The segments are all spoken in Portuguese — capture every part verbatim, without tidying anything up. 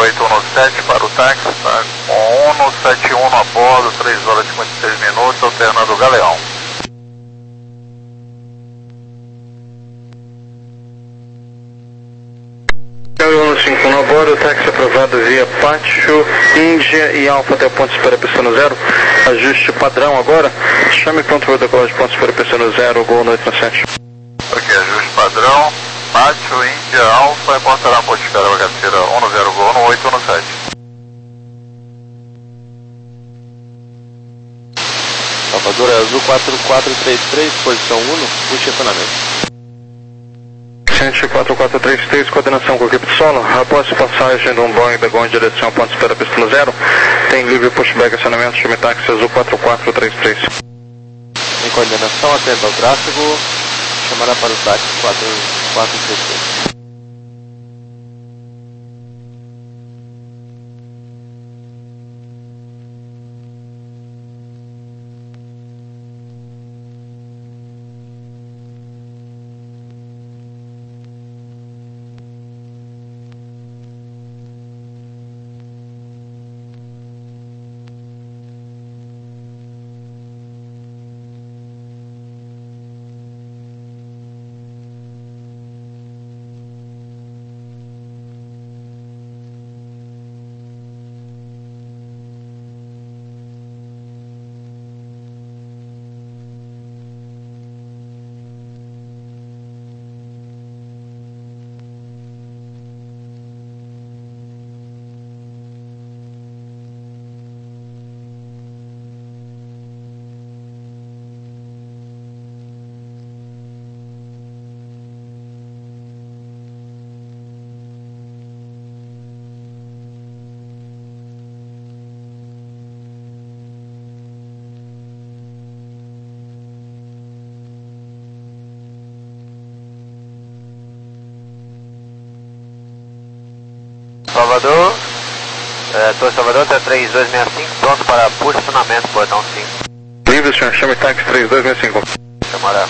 oito um sete para o táxi, tá com um sete um a bordo, três horas e cinquenta e seis minutos, alternando o Galeão. Galeão cinco um a bordo, táxi aprovado via Pátio, Índia e Alfa até o ponto de espera piscando zero, ajuste padrão agora, chame controle da colagem de ponto de espera piscando zero, Gol noite na sete. Ok, ajuste padrão, Pátio, Índia, Alfa, portará ponto de espera bagaceira um zero Gol no oito um sete. Salvador é azul quatro quatro três três, posição um, puxa acionamento. quatro quatro três três, coordenação com a equipe de solo, após passagem de um Boeing da Gol em direção ao ponto de espera pista zero, tem livre pushback acionamento, chame táxi azul quatro quatro três três. Em coordenação, atento ao tráfego, chamará para o táxi quatro quatro três três. Salvador, é, Torre Salvador, até três dois seis cinco, pronto para posicionamento, portão cinco. Livre, senhor, chame táxi três dois seis cinco. Chamará.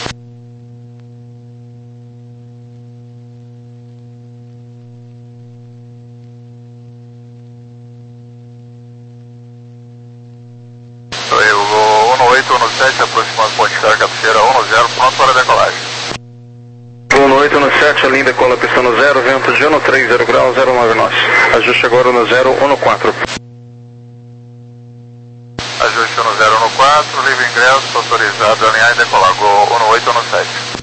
Oi, o Gol um oito um sete, aproximando ponte de carga cabeceira um zero, pronto para decolagem. Gol no oito no sete, a linha decola pista no zero, vento de um três zero graus, zero nove nós. Ajuste agora no zero um quatro. Ajuste no zero um quatro, livre ingresso, autorizado a alinhar e decolar. Gol um oito um sete.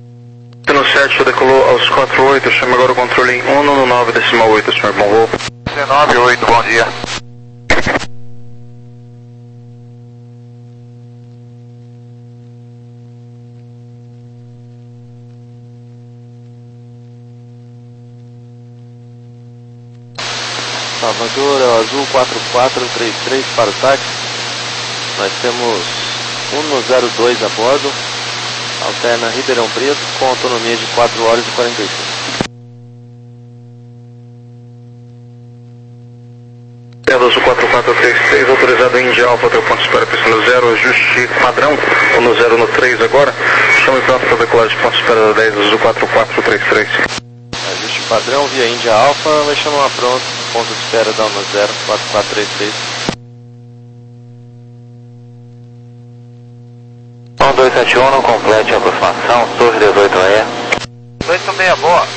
sete decolou aos quatro oito, chama agora o controle em um no nove decimal oito, senhor, bom voo. C nove oito, bom dia. Salvador, é o azul quatro quatro três três para o táxi. Nós temos um zero dois a bordo, alterna Ribeirão Preto, com autonomia de quatro horas e quarenta e cinco. Azul quatro quatro três três, autorizado Índia Alfa até o ponto de espera, pista no zero, ajuste padrão, ou no zero no três agora, chame pronto para decolagem de ponto de espera da dez, Azul quatro quatro três três. Ajuste padrão via Índia Alfa, vai chamar pronto, ponto de espera da no zero, quatro quatro três três. um dois sete um, complete a aproximação, Torre dezoito E. dezoito meia, boa.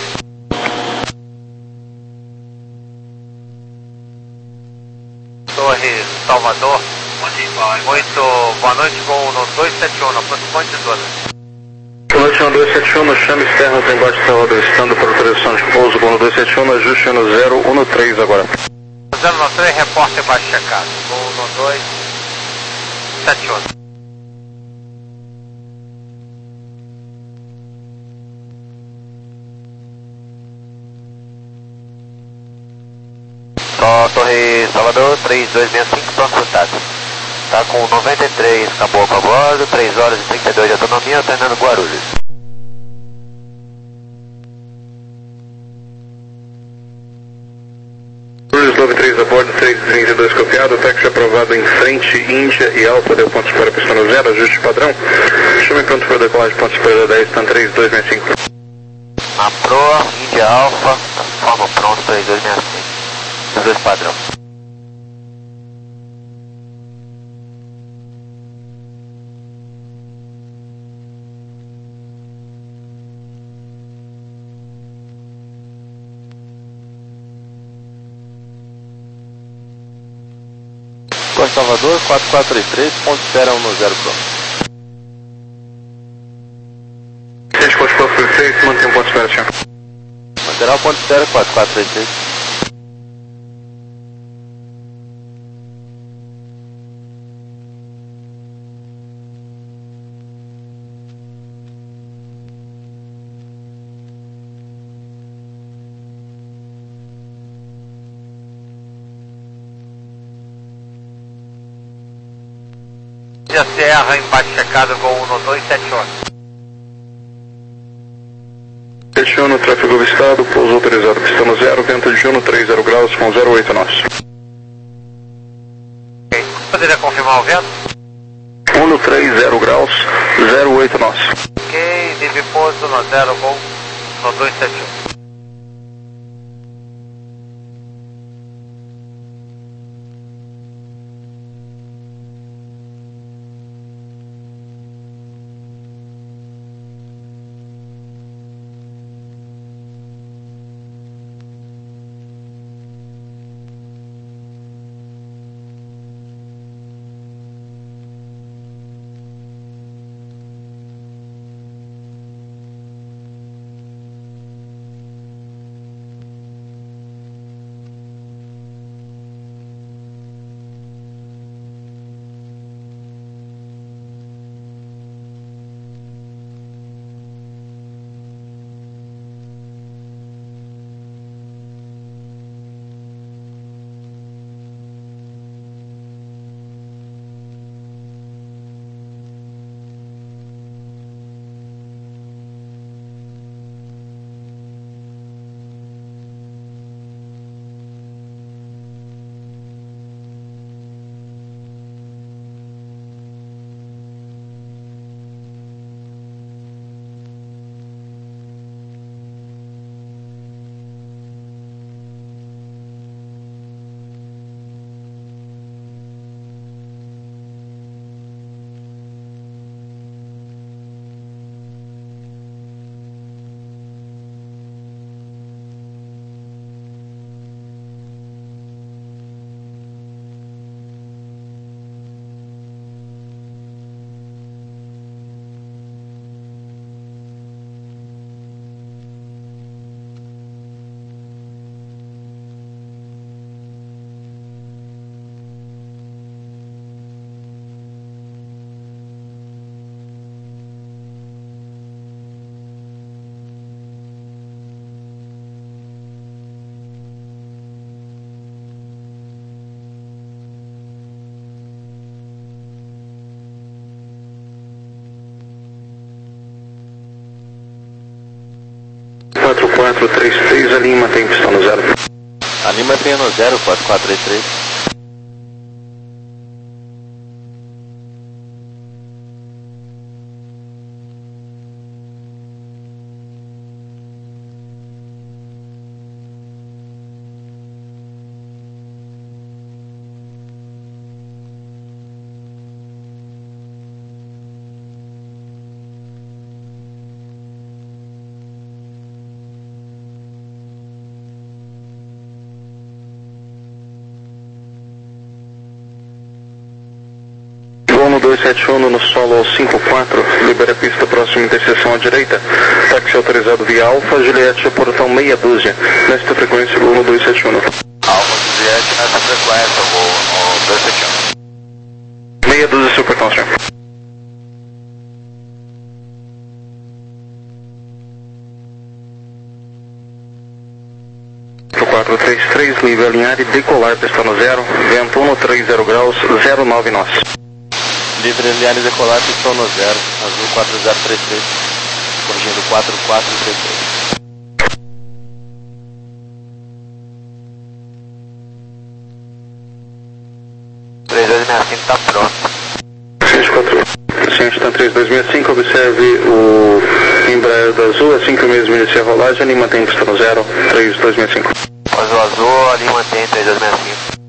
Torre Salvador. Muito boa noite, voo no dois sete um, aproximante de zona. Boa noite, no dois sete um, no chame externo tem embaixo de Salvador, estando para autorização de pouso, voo no dois sete um, no ajuste no zero um no três agora. zero no três, repórter baixo checado, voo no dois sete um. Só Torre Salvador, três dois seis cinco, pronto pro táxi. Tá com noventa e três caboclo a bordo, três horas e trinta e dois de autonomia, alternando Guarulhos. Guarulhos nove três a bordo, três trinta e dois copiado, táxi aprovado em frente, Índia e Alfa, deu ponto de espera, pista no zero, ajuste padrão. Chame pronto para decolagem, ponto de espera da dez, estão três dois seis cinco. Na proa, Índia Alfa, forma pronto, três dois seis cinco. Os dois padrão. Torre Salvador, quatro quatro três três, ponto de espera um no zero pronto. seis quatro quatro três três, mantém um ponto de espera, senhor. Lateral, ponto de espera quatro quatro três três. Índia Serra, embaixo checado, voo no dois sete um. sete um no tráfego avistado, pouso autorizado, pista no zero, vento de um no três zero graus com zero oito nós. Ok, poderia confirmar o vento? um no três zero graus, zero oito nós. Ok, livre pouso no zero, voo no dois sete um. quatro três três, a linha mantém pistão no zero. A linha mantém no zero, quatro quatro três três. dois sete um no solo ao cinco quatro, libera a pista próxima interseção à direita, táxi autorizado via Alfa, Juliette, portão meia dúzia, nesta frequência, voo no dois sete um. Alfa, Juliette, nessa frequência, voo no dois sete um. Meia dúzia, seu portão, senhor. quatro três três, livre alinhar e decolar, pista no zero, vento um no trinta graus, zero nove nós. Livre alinhar e decolar, pistão no zero, azul quatro zero três três, corrigindo quatro quatro três três. três dois seis cinco está pronto. seis quatro, Cientista três dois seis cinco, observe o Embraer do azul, assim que o mesmo inicia a rolagem, ali mantém pista no zero, três dois seis cinco. Azul azul, ali mantém três dois seis cinco.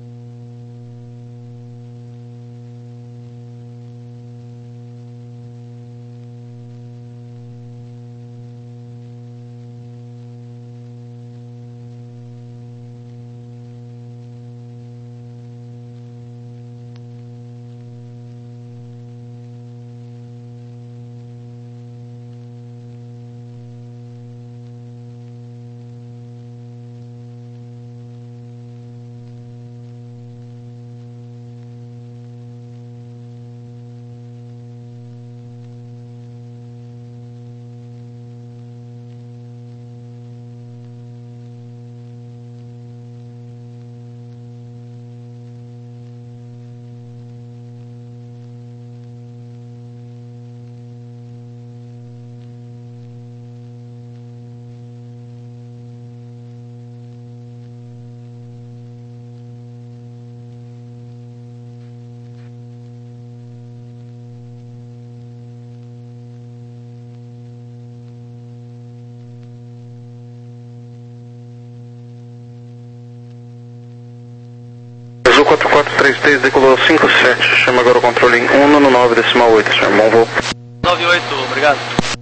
quatro quatro três três, decolou cinco sete, chama agora o controle em um no nove decimal oito, senhor, bom voo. nove oito, obrigado.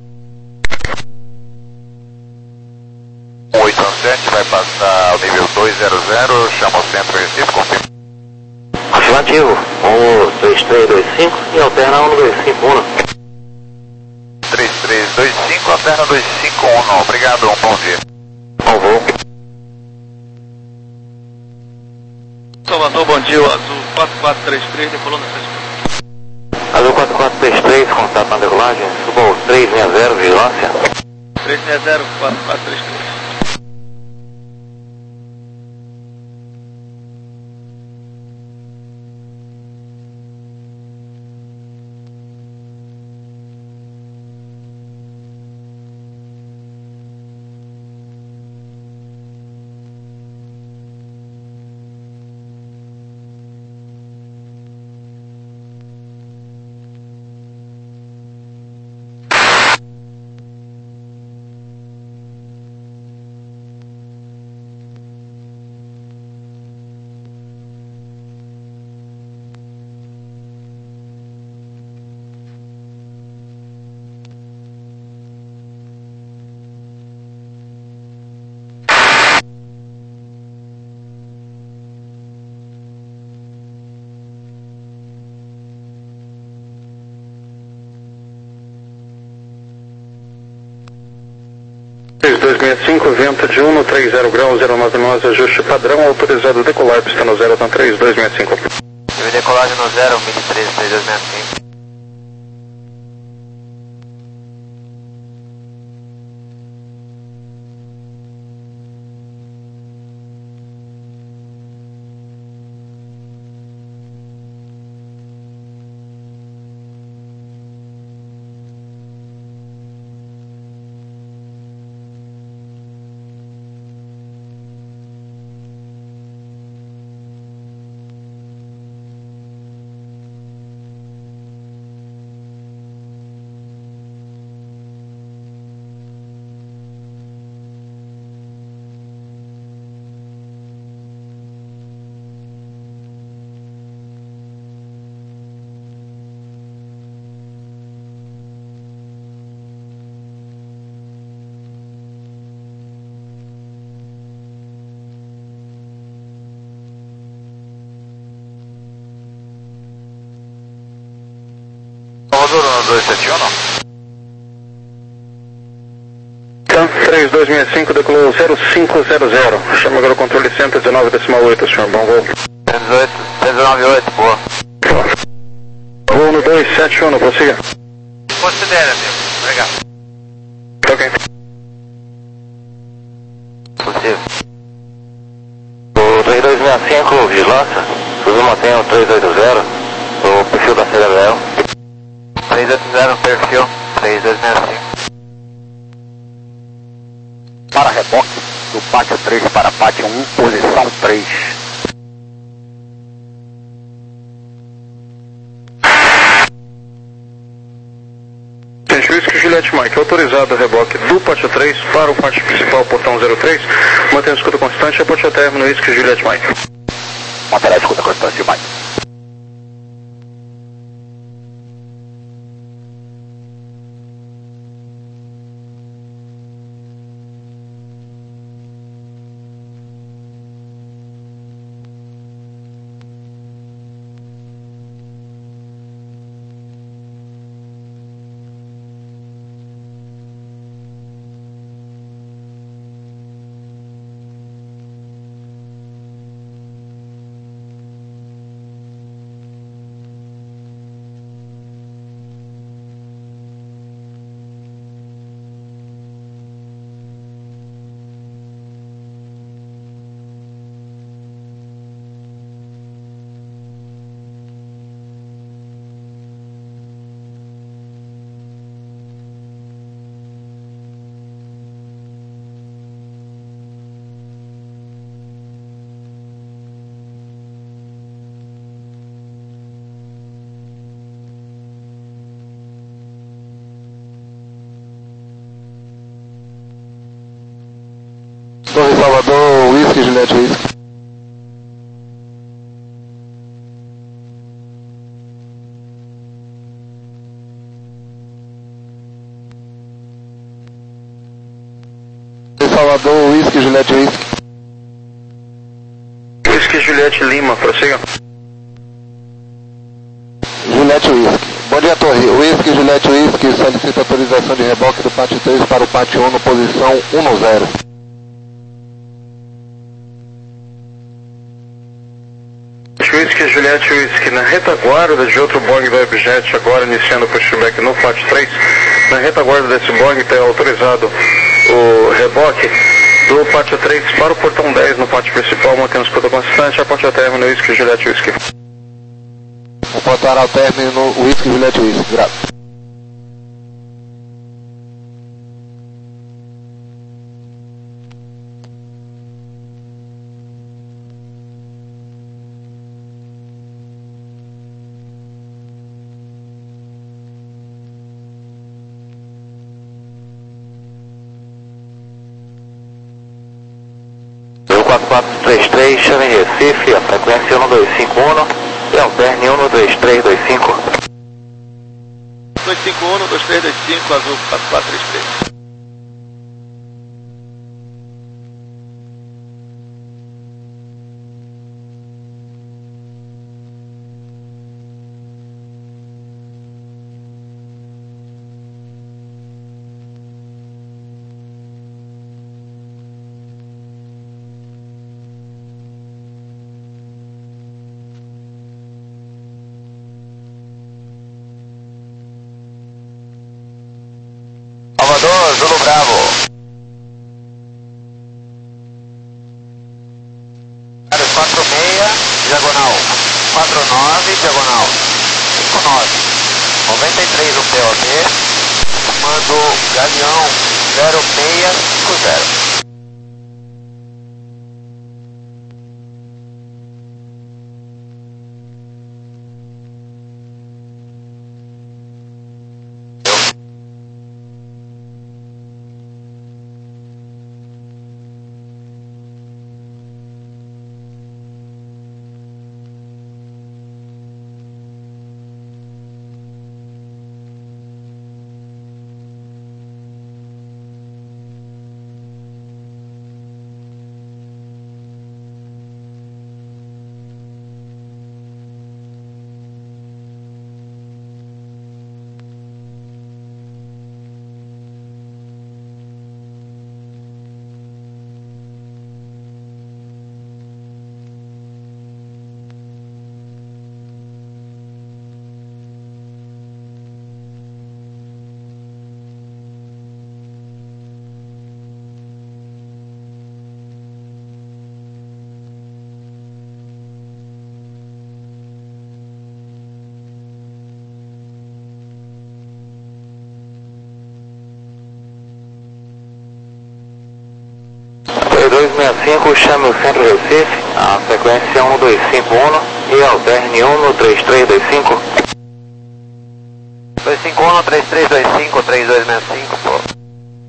oito sete vai passar ao nível dois zero zero, chama o centro Recife, confirma. Afirmativo, um dois três dois cinco e alterna um dois cinco um. três três dois cinco, alterna dois cinco um, obrigado, um bom dia. Bom voo. Salvador, bom dia, azul quatro quatro três três, decolou na sexta. Azul quatro quatro três três, contato na decolagem, suba o três seis zero, vigilância. três seis zero, quatro quatro três três. três dois seis cinco, vento de um no trinta graus, zero nove nós, ajuste padrão, autorizado decolar, pista no zero, então três dois seis cinco. Nível decolagem no zero, mil e treze, três dois seis cinco. Salvador, um dois sete um. Tá, três dois seis cinco, decolou zero cinco zero zero. Chama agora o controle cento e dezenove decimal oito, senhor. Bom voo. cento e dezoito, cento e dezenove oito, boa. Voo no dois sete um, prossiga. Considera, amigo. Obrigado. Ok. Possível. O três dois seis cinco, vigilância. Subiu mantenha o três oito zero. O perfil da C W L. três oito zero, perfil. três dois seis cinco. Para reboque do pátio três para pátio um, posição três. Gente, Whisky Juliette Mike, autorizado o reboque do pátio três para o pátio principal, portão zero três. Mantenha a escuta constante, aponte a término, Whisky Juliette Mike. Manterá a escuta constante, Mike. Torre Salvador, Whisky, Juliette Whisky. Torre Salvador, Whisky, Juliette Whisky. Whisky Juliette Lima, prossiga. Juliette Whisky. Bom dia, Torre. Whisky, Juliette Whisky, solicita autorização de reboque do pátio três para o pátio um, posição um zero. Whisky Juliette Whisky, na retaguarda de outro Boeing da Webjet, agora iniciando o pushback no pátio três. Na retaguarda desse Boeing está autorizado o reboque do pátio três para o portão dez no pátio principal, mantendo escuta constante, aponte a término, Whisky Juliette Whisky. Apontar ao término, Whisky, Juliette Whisky. Graças. quatro quatro três três, chame em Recife, a frequência um dois cinco um e alterne um dois três dois cinco. dois cinco um, dois três dois cinco, azul quatro quatro três três. Salvador, Zulu Bravo. quatro seis, diagonal. quatro nove, diagonal. cinco nove. noventa e três o P O B. Comando Galeão zero seis cinco zero. sessenta e cinco, chame o centro Recife, a frequência um dois cinco um e alterne um no três três dois cinco. dois cinco um, três três dois cinco, três dois seis cinco, pô.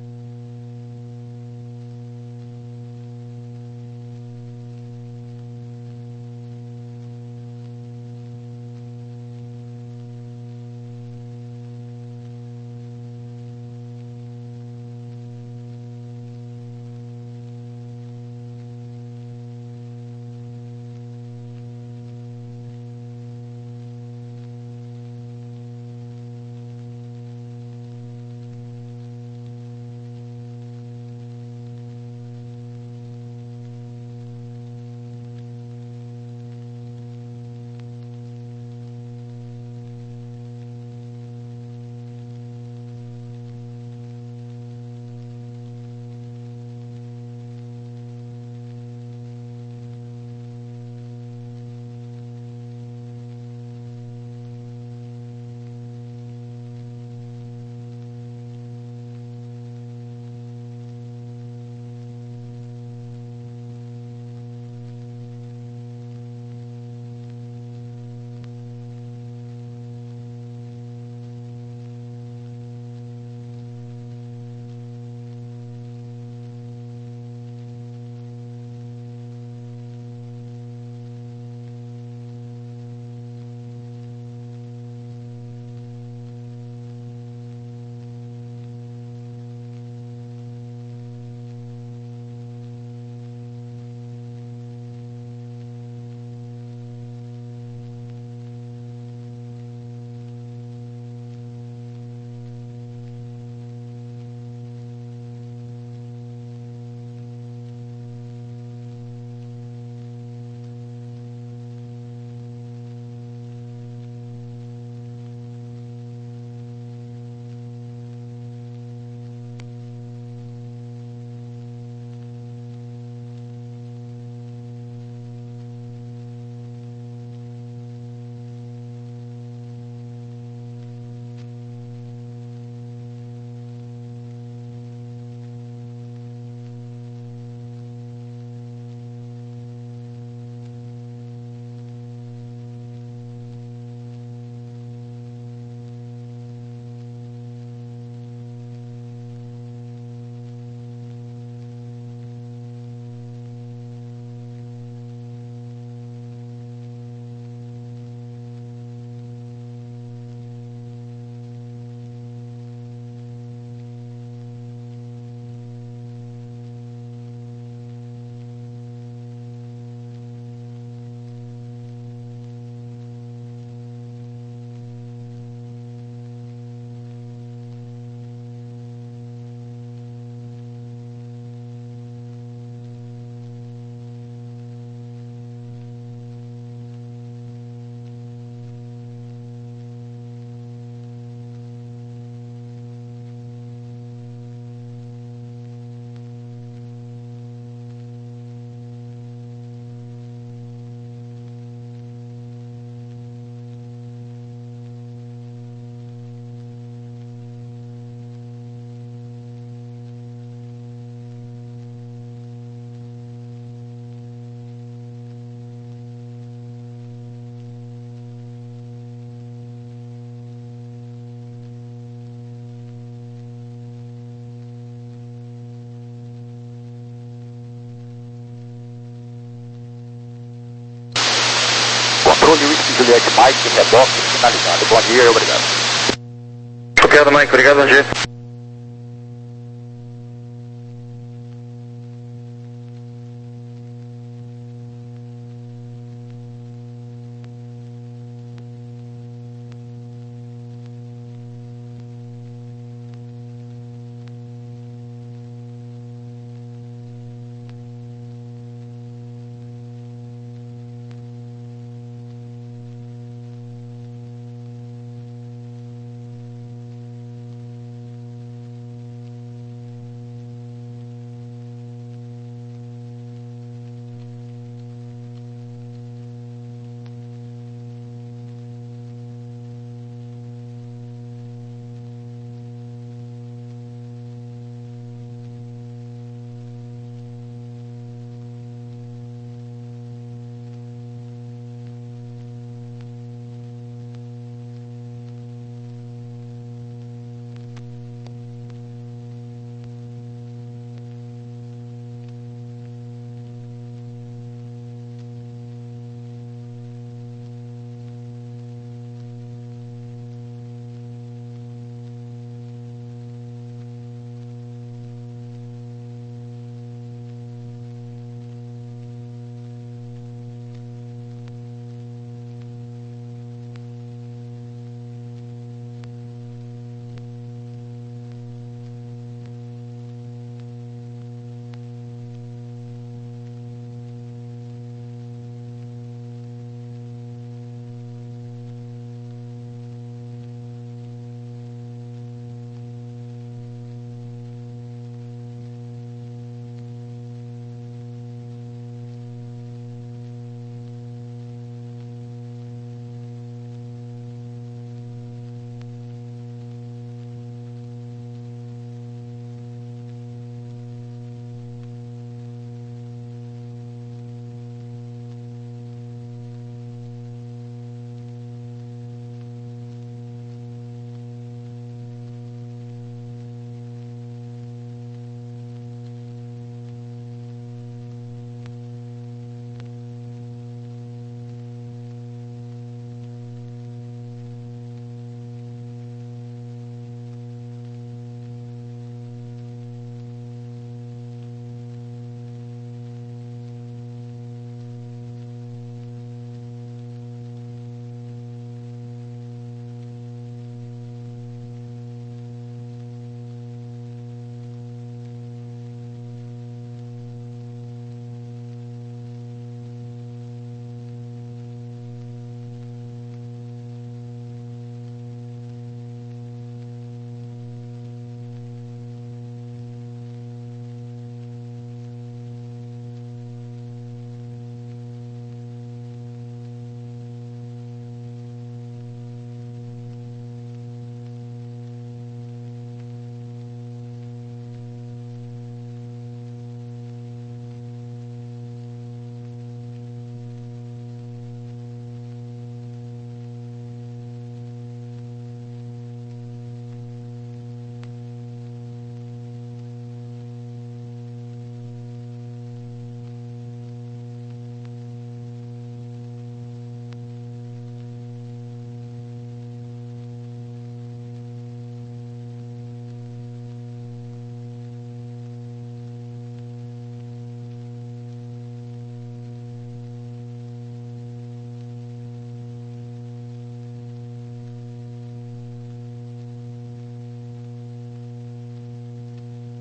Controle Whisky Juliette Mike, reboque finalizado. Bom dia e obrigado. Obrigado, Mike. Obrigado, bom dia.